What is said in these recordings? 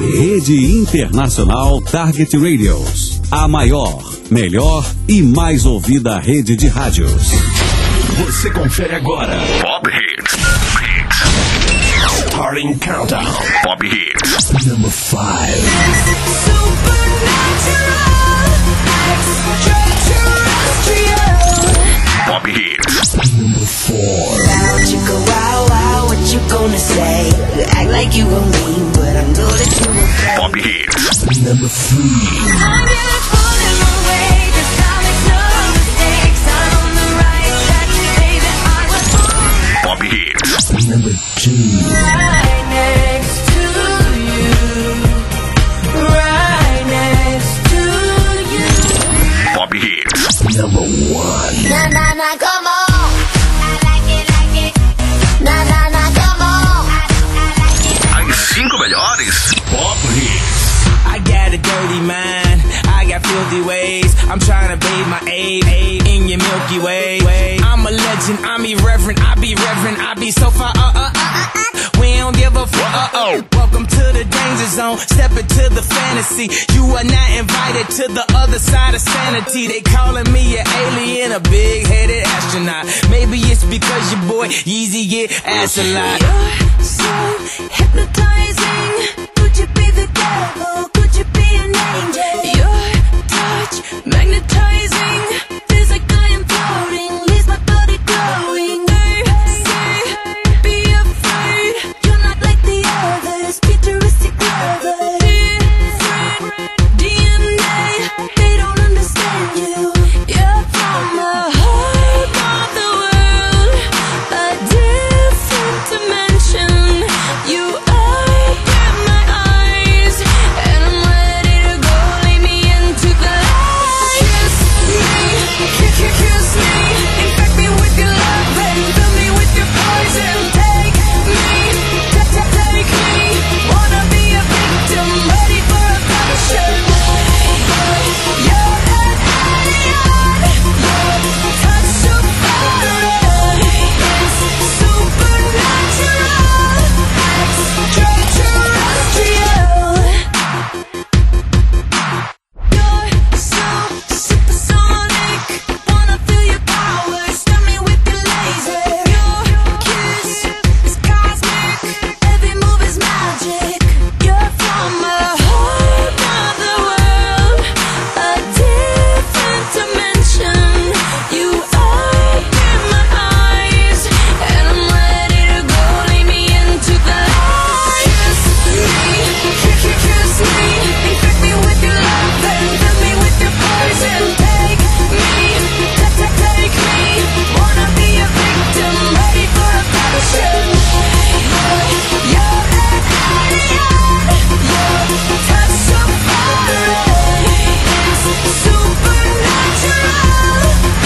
Rede Internacional Target Radios. A maior, melhor e mais ouvida rede de rádios. Você confere agora Pop Hits. Starting Countdown. Pop Hits. Number 5. Pop Hits. Number 4. Wow, chica, wow, wow, what you gonna say? You act like you gon' leave, but I know that you will play. Pop Hits. Number 3. I'm really pulling my way, 'cause I make no mistakes. I'm on the right track, baby, I was born. Pop Hits. Number 2. Right next to you. Right next to you. Pop Hits. Number 1. Na na na, come on. Na na na, come on. As 5 melhores Pop Hits. I got a dirty mind, I got filthy ways. I'm trying to bathe my aid in your Milky Way. I'm a legend, I'm irreverent, I be reverent, I be so far. We don't give a fuck. Welcome to the danger zone, step into the fantasy. You are not invited to the other side of sanity. They calling me an alien, a big-headed astronaut. Maybe it's because your boy Yeezy get ass a lot. You're so hypnotizing. Could you be the devil? Could you be an angel? Your touch magnetizing. Feels like I am floating. Leaves my body glowing. They say, be afraid. You're not like the others. Futuristic lovers. Different DNA. They don't understand you. You're from the heart of the world. A different dimension. You open my eyes, and I'm ready to go. Lead me into the light. Kiss me, infect me with your love and fill me with your poison. Take me, take me. Wanna be a victim, ready for a passion. You're an alien, your touch so foreign. It's supernatural, extraterrestrial. You're so supersonic, wanna feel your power, stun me with your laser. Your kiss is cosmic, every move is magic. You're from the heart of the world, a different dimension. You open my eyes, and I'm ready to go. Lead me into the light. Kiss me, infect me with your love and fill me with your poison. Take me, take me. Wanna be a victim, ready for a passion. You're an alien, your touch so foreign. It's supernatural,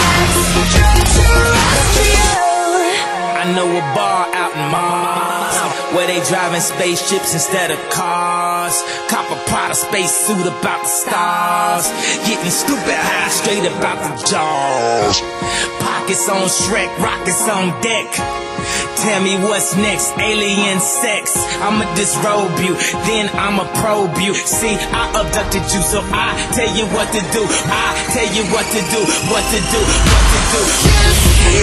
extraterrestrial. I know a bar out in Mars where they driving spaceships instead of cars. Cop a Prada space suit about the stars. Getting stupid high straight about the jaws. Pockets on Shrek, rockets on deck. Tell me what's next, alien sex. I'ma disrobe you, then I'ma probe you. See, I abducted you, so I tell you what to do. I tell you what to do, what to do, what to do. Kiss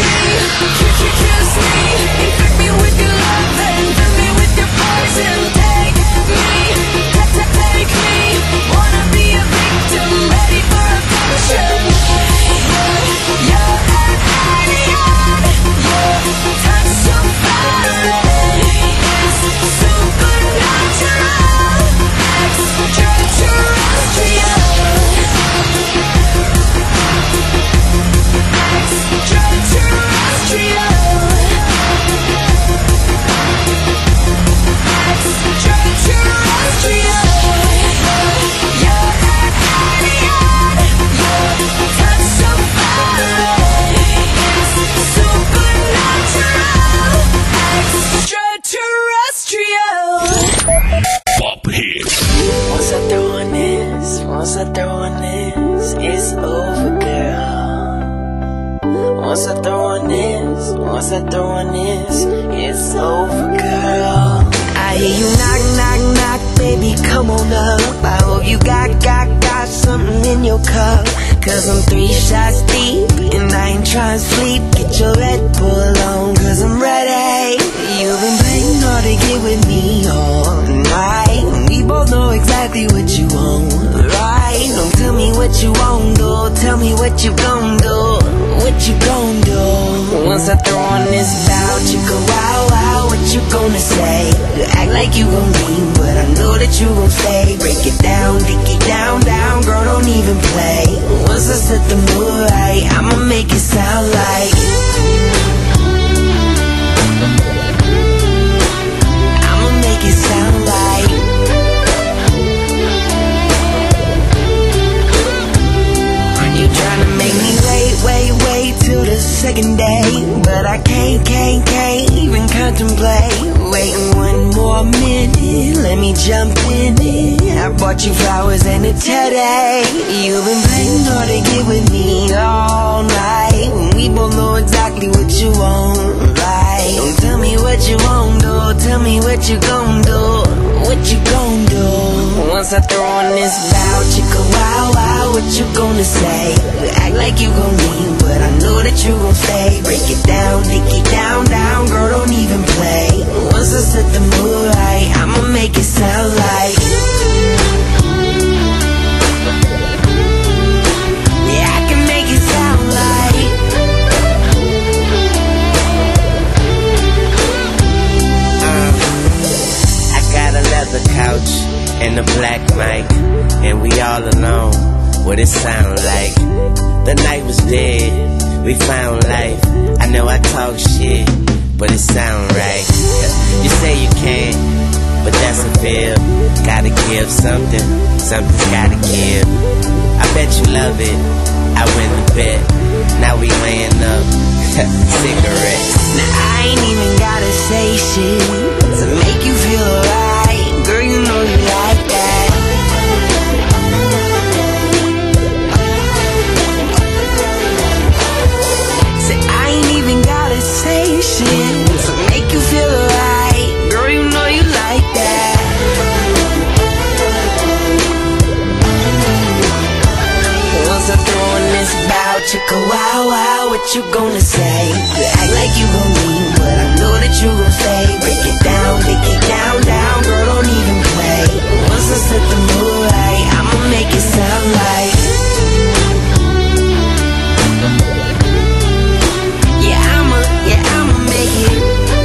me, infect me with your love and fill me with your poison. Take me, take me. Wanna be a victim, ready for a passion. You're an alien, your touch so foreign. It's supernatural, extraterrestrial. Extraterrestrial. cause I'm 3 shots deep, and I ain't trying to sleep. Get your Red Bull on, cause I'm ready. You've been playing hard to get with me all night. We both know exactly what you want, right? Don't tell me what you won't do, tell me what you gon' do. What you gon' do? Once I throw on this bout, you go wow wow. What you gonna say? You act like you gon' leave, but I know that you gon' stay. Break it down, dig it down, down. Girl, don't even play. Once I set the mood right, I'ma make it sound like I'ma make it sound like you tryna make me wait till the second day, but I can't even contemplate waiting one more minute. Let me jump in it. I bought you flowers and a teddy. You've been playing hard to get with me all night. We both know exactly what you want, right? Don't tell me what you won't do, tell me what you gon' do. What you gon' do? Once I throw on this bout, you go wow wow. What you gonna say? You act like you gon' leave, but I know that you gon' stay. Break it down, dig it down, down. Girl, don't even play. Once I set the mood right, I'ma make it sound like yeah, I can make it sound like I got a leather couch and a black mic, and we all alone. What it sound like? The night was dead, we found life. I know I talk shit, but it sound right. You say you can't, but that's a fib. Gotta give something, something's gotta give. I bet you love it, I win the bet. Now we laying up, cigarettes. Now I ain't even gotta say shit to make you feel alright. Girl, you know you like that. Say shit to make you feel alright. Girl, you know you like that. Once I throw in this bout, you go wow wow. What you gonna say? You act like you gon' leave, but I know that you gon' stay. Break it down, dig it down, down. Girl, don't even play. Once I set the mood right, I'ma make it sound like I'ma make it.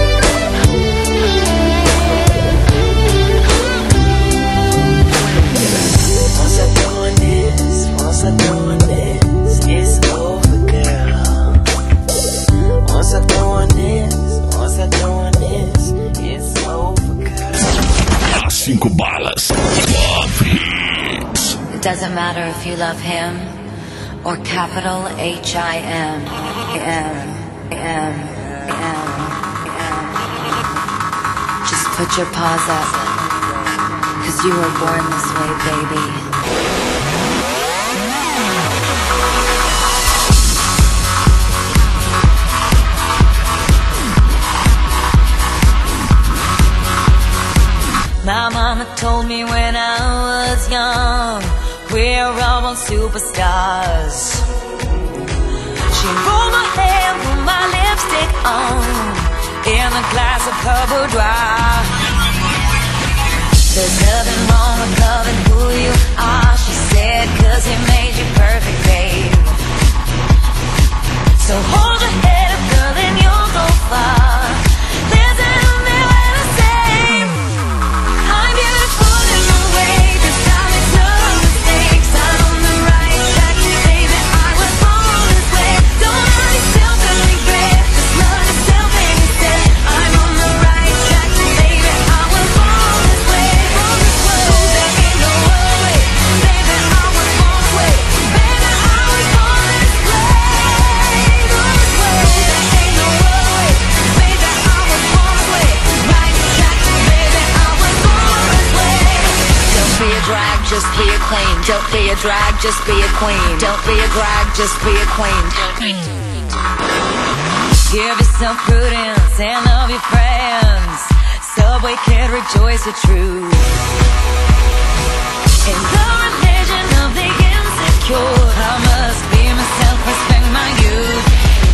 Once I throw on this, it's over, girl. Once I throw on this, it's over, girl. As 5 balas. Pop Hits. It doesn't matter if you love him or capital H-I-M. Just put your paws up, 'cause you were born this way, baby. My mama told me when I was young, we're all superstars. She rolled my hair, put my lipstick on, in a glass of her boudoir. There's nothing wrong with loving who you are, she said, 'cause he made you perfect, babe. So hold your head up, girl, and you'll go far. Listen to me when I say I'm beautiful in my way, 'cause I make no mistakes. I'm on the right track, baby, I was born this way. Don't let yourself regret, just love yourself instead. I'm on the right track, baby, I was born this way. There ain't no way, baby, I was born this way. Baby, I was born this way. There ain't no way, baby, I was born this way. Right track, baby, I was born this way. Don't be a drag, just be a queen. Don't be a drag, just be a queen. Don't be a drag, just be a queen. Give yourself prudence and love your friends. Subway kid, rejoice the truth. In the religion of the insecure, I must my youth.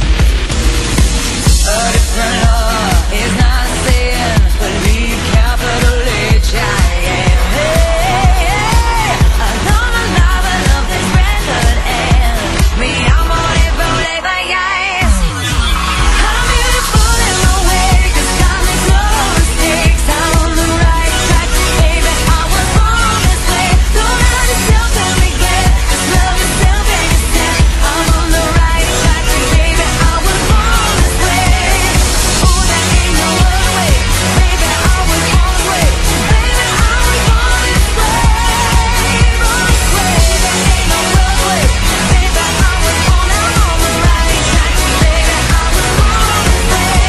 A different law is not sin. Believe capital H-I-M. Hey, hey, I know my love and love is rendered and me, I'm on it for labor, yes. I'm beautiful in my way, 'cause God makes no mistakes. I'm on the right track, baby, I was born this way. Don't let yourself tell me get, just love yourself and you stand. I'm on the right track, baby, I was born this way. Oh, there ain't no other way, baby, I was born this way. Baby, I was born this way, born this way. There ain't no other way, baby, I was born, I'm on the right track, baby, I was born this way.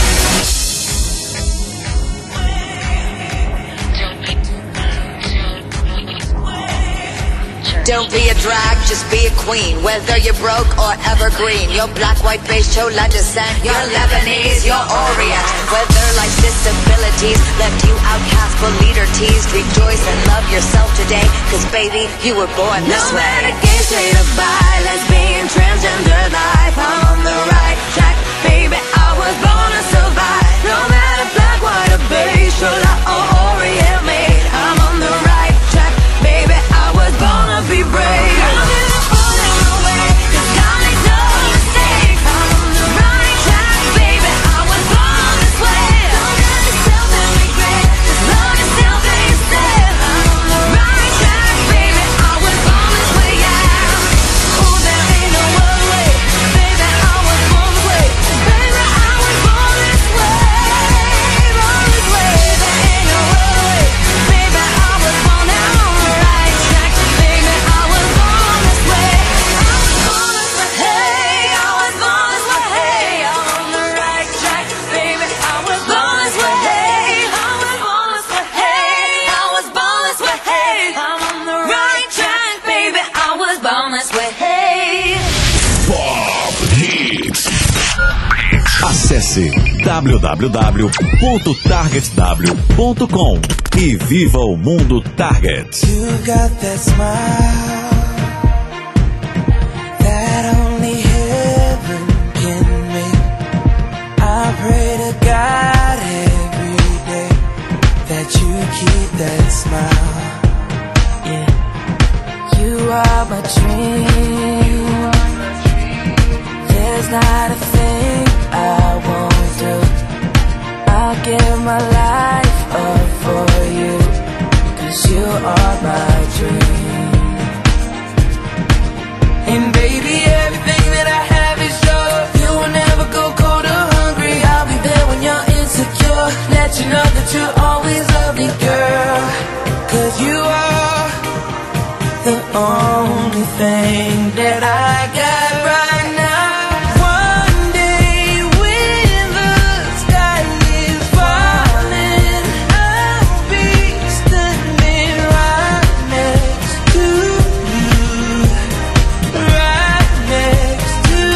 Don't be a drag, just be a queen. Whether you're broke or evergreen, you're black, white, beige, chola descent, you're Lebanese, you're Orient. Whether life's disabilities left you outcast but leader teased, rejoice and love yourself today, 'cause baby, you were born this No way. matter gay, straight or bi, lesbian, transgender life, I'm on the right track, baby, I was born to survive. No matter black, white or beige, chola or Orient made, I'm on the right track, baby, I was born to be brave. I'm beautiful in my way, 'cause God makes no mistakes. I'm on the right track, baby, I was born this way. Don't let yourself and regret, just love yourself and you stand. I'm on the right track, baby, I was born this way, yeah. Oh, there ain't no other way, baby, I was born this way. Baby, I was born this way, born this way. There ain't no other way, baby, I was born, I'm on the right track, baby, I was born this way. I was born this way, hey, I was born this way, hey, I'm on the right track, baby, I was born this way, hey, I was born this way, hey, I was born this way, hey, I'm on the right track, baby, I was born this way, hey. Pop Hits. Acesse www.targetw.com e viva o mundo Target. You got that smile that only heaven can make. I pray to God every day that you keep that smile. Yeah, you are my dream. There's not a thing I won't do. I'll give my life up for you, 'cause you are my dream. And baby, everything that I have is yours. You will never go cold or hungry. I'll be there when you're insecure. Let you know that you always love me, girl. 'Cause you are the only thing that I got right now. One day when the sky is falling, I'll be standing right next to you, right next to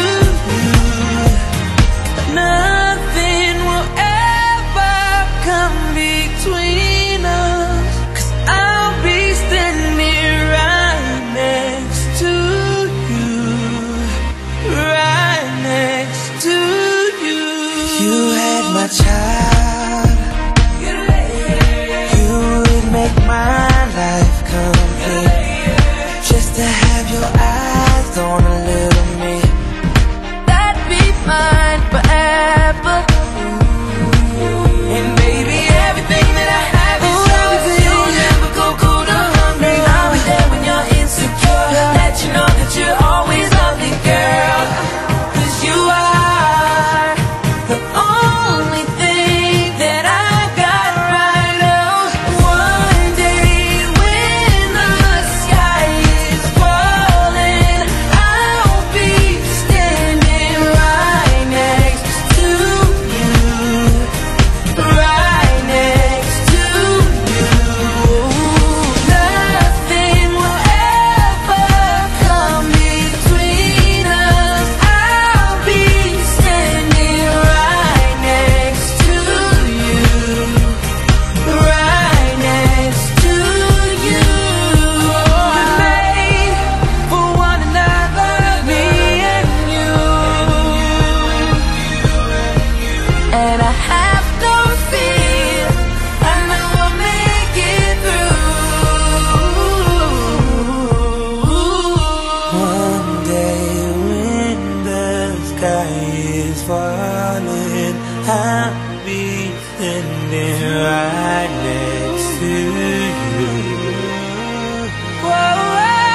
standing right next to you. Whoa.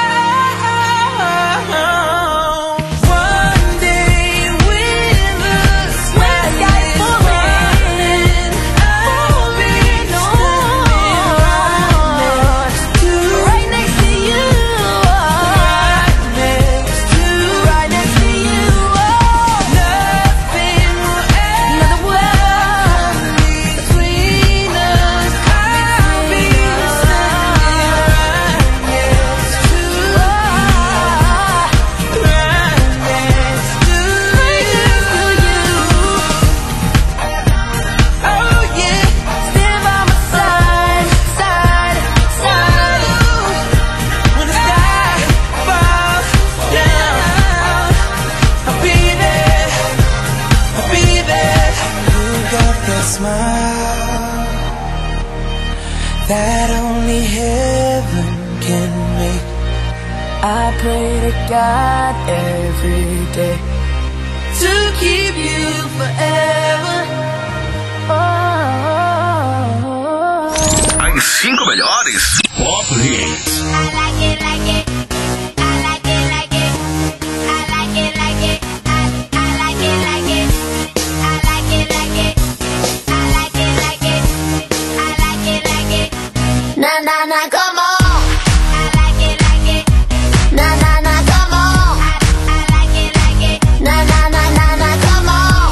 One day when the sky is falling, I'll be right next to you. Right next to you. Nothing will ever between us. I'll be standing right next to you. Oh yeah, stand by my side, side, side. When the sky falls down, I'll be there, I'll be there. You got that smile that only heaven can make. I pray to God every day to keep you forever. Oh. As 5 melhores Pop Hits. Na na na, come on. Na na na, come on. Na na na na na, come on.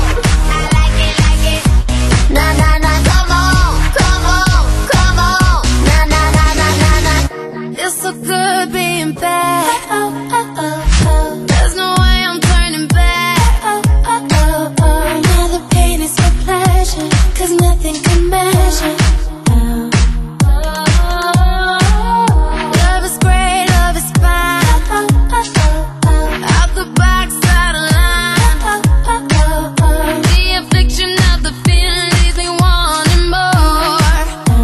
Na na na, come on, come on, come on. Na na na na na na. It's so good being back. There's no way I'm turning back. Now the pain is for pleasure, 'cause nothing can measure. Love is great, love is fine. Out the box, out of line. The affliction of the feeling leaves me wanting more.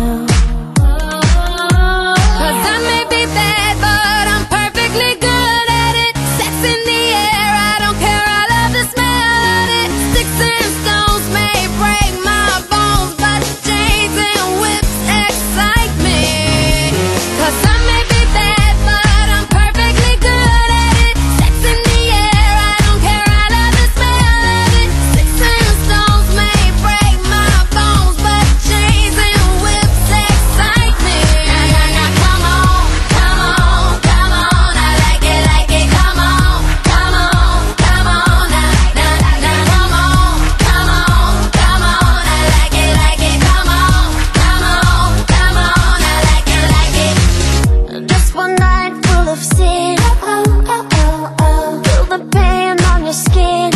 'Cause I may be bad, but I'm perfectly good at it. Sex in the air, I don't care, I love the smell of it. Sticks and stones may break my bones, but chains and whips excite me. 'Cause I may be bad, but I'm perfectly good at it. Sex in the air, I don't care, I love the smell of it. Sticks and stones may break my bones, but chains and whips excite me. Na na na, come on, come on, come on. I like it, come on, come on, come on. Na na na, come on, come on, come on. I like it, come on, come on, come on. I like it. Just one night full of sin. Feel the pain on your skin.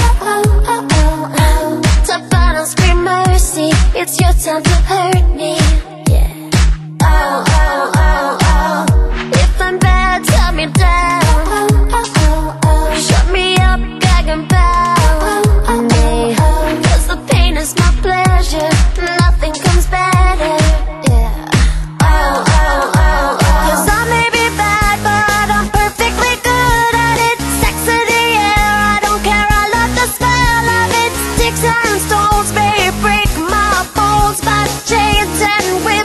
Tough battles, scream mercy. It's your time to hurt me. Yeah. Oh, oh, oh, oh. If I'm bad, tell me down. Shut me up, gag and bow me. 'Cause the pain is my pleasure. Nothing comes better. Yeah. Oh, oh, oh, oh. 'Cause I may be bad, but I'm perfectly good at it. Sex in the air, I don't care, I love the smell of it. Sticks and stones may break my bones, but chains and whips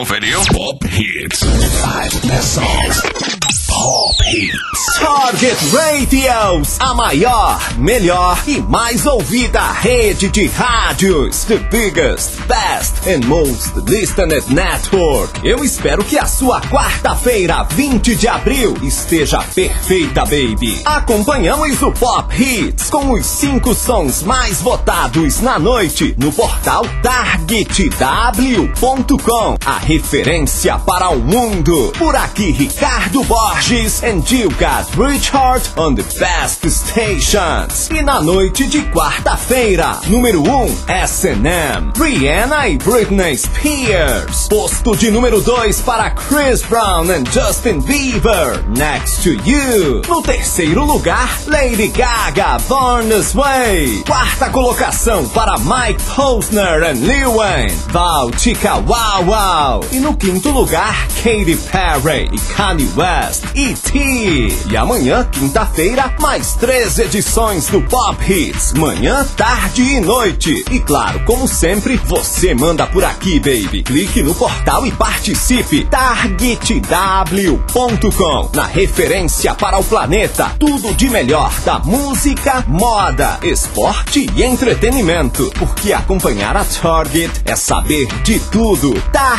conferiu? Pop Hits. 5 best songs. Pop Hits. Target Radios, a maior, melhor e mais ouvida rede de rádios. The biggest, best and most listened network. Eu espero que a sua quarta-feira, 20 de abril, esteja perfeita, baby. Acompanhamos o Pop Hits com os 5 sons mais votados na noite no portal targetw.com, a referência para o mundo. Por aqui, Ricardo Borges and you got Richard on the best stations. E na noite de quarta-feira, número 1, S&M, Rihanna e Britney Spears. Posto de número 2 para Chris Brown and Justin Bieber, Next to You. No terceiro lugar, Lady Gaga, Born This Way. Quarta colocação para Mike Posner and Lil Wayne, Valtica Wow Wow. E no quinto lugar, Katy Perry e Kanye West, E.T. E amanhã, quinta-feira, mais 3 edições do Pop Hits, manhã, tarde e noite. E claro, como sempre, você manda por aqui, baby. Clique no portal e participe. targetw.com, na referência para o planeta. Tudo de melhor da música, moda, esporte e entretenimento. Porque acompanhar a Target é saber de tudo.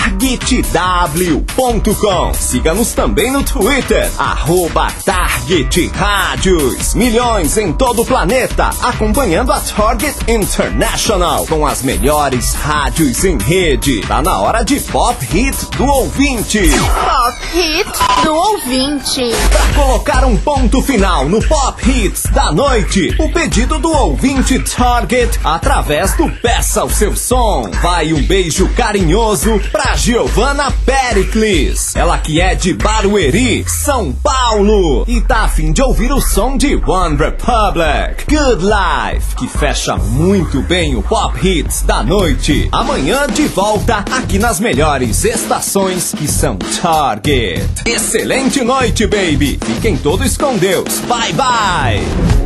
targetw.com. Siga-nos também no Twitter, @Target Rádios. Milhões em todo o planeta, acompanhando a Target International, com as melhores rádios em rede. Tá na hora de Pop Hit do ouvinte. Pop Hit do ouvinte. Pra colocar um ponto final no Pop Hits da noite, o pedido do ouvinte Target através do Peça o Seu Som. Vai um beijo carinhoso pra Giovanna Pericles, ela que é de Barueri, São Paulo, e tá a fim de ouvir o som de One Republic, Good Life, que fecha muito bem o Pop Hits da noite. Amanhã de volta aqui nas melhores estações, que são Target. Excelente noite, baby. Fiquem todos com Deus. Bye, bye.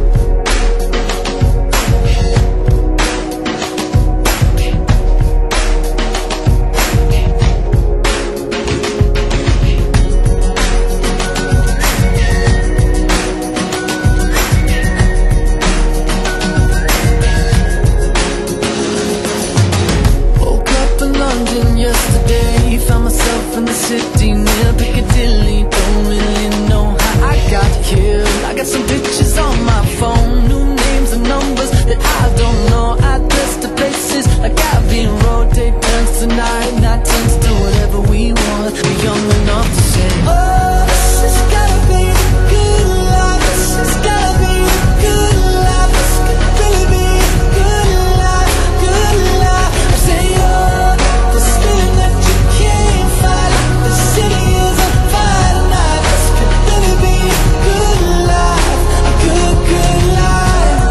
City near Piccadilly, don't really know how I got here. I got some pictures on my phone, new names and numbers that I don't know. I dress to places like I've been rotate turns tonight, not turns to whatever we want. We're young enough to say, oh, this has gotta be the good life. This has gotta be the good life. This could really be the good life, good life. I say, oh, this feeling that you can't fight. The city is on fire tonight. This could really be a good life, a good, good life.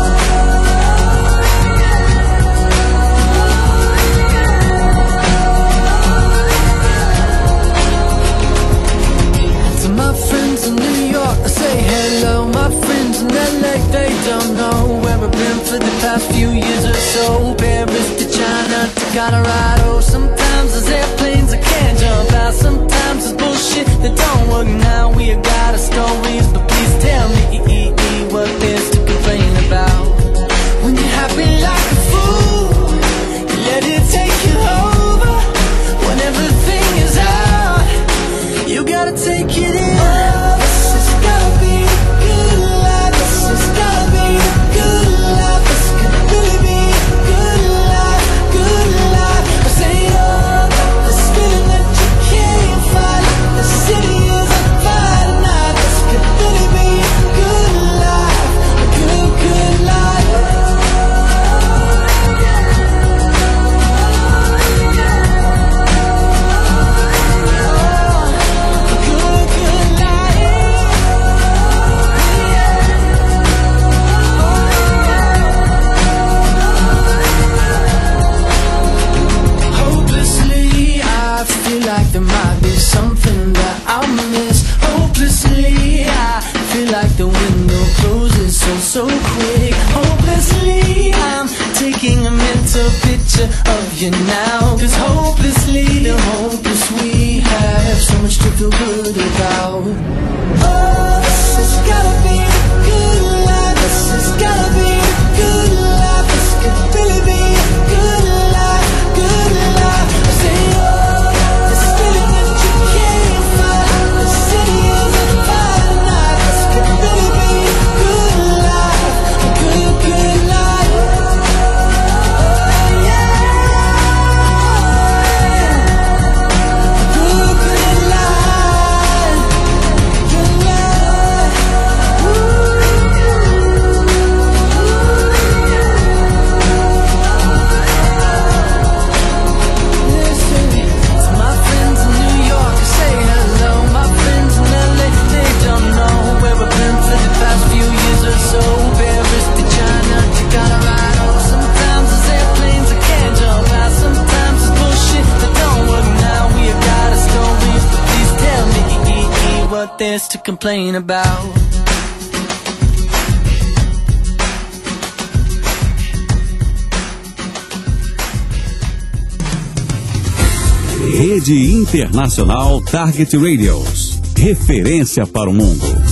To my friends in New York, I say hello. My friends in LA, they don't know where I've been for the past few years or so. Paris to China to Colorado. Sometimes there's airplanes I can't jump out. Sometimes there's bullshit that don't work. Now we got our stories, but please tell me what there's to complain about. When you're happy like a fool, you let it take you over. When everything is out, you gotta take it in. Oh, this has gotta be a good life. This has gotta be a good life. This could really be a good life, good life. I say, oh, this feeling that you can't fight. The city is on fire tonight. This could really be a good life, a good, good life. A good, good life. Hopelessly, I feel like there might be something that I miss. Hopelessly, I feel like the window closes so quick. Hopelessly, I'm taking a mental picture of you now. 'Cause hopelessly, the hopeless we feel good about. Oh, this has gotta be a good life. This has gotta be a good life. This could really be a good life, good life. I say, oh, this feeling that you can't find. The city is on fire tonight. This could really be a good life, a good, good life. Oh, yeah. Good, good life. Good life. Listen, to my friends in New York, I say hello. My friends in LA, they don't know where I've been for the past few years or so. Paris to China to Colorado. Sometimes there's airplanes I can't jump out. Sometimes it's bullshit that don't work now. We have got a story, please tell me what there's to complain about. Rede Internacional Target Radios. Referência para o mundo.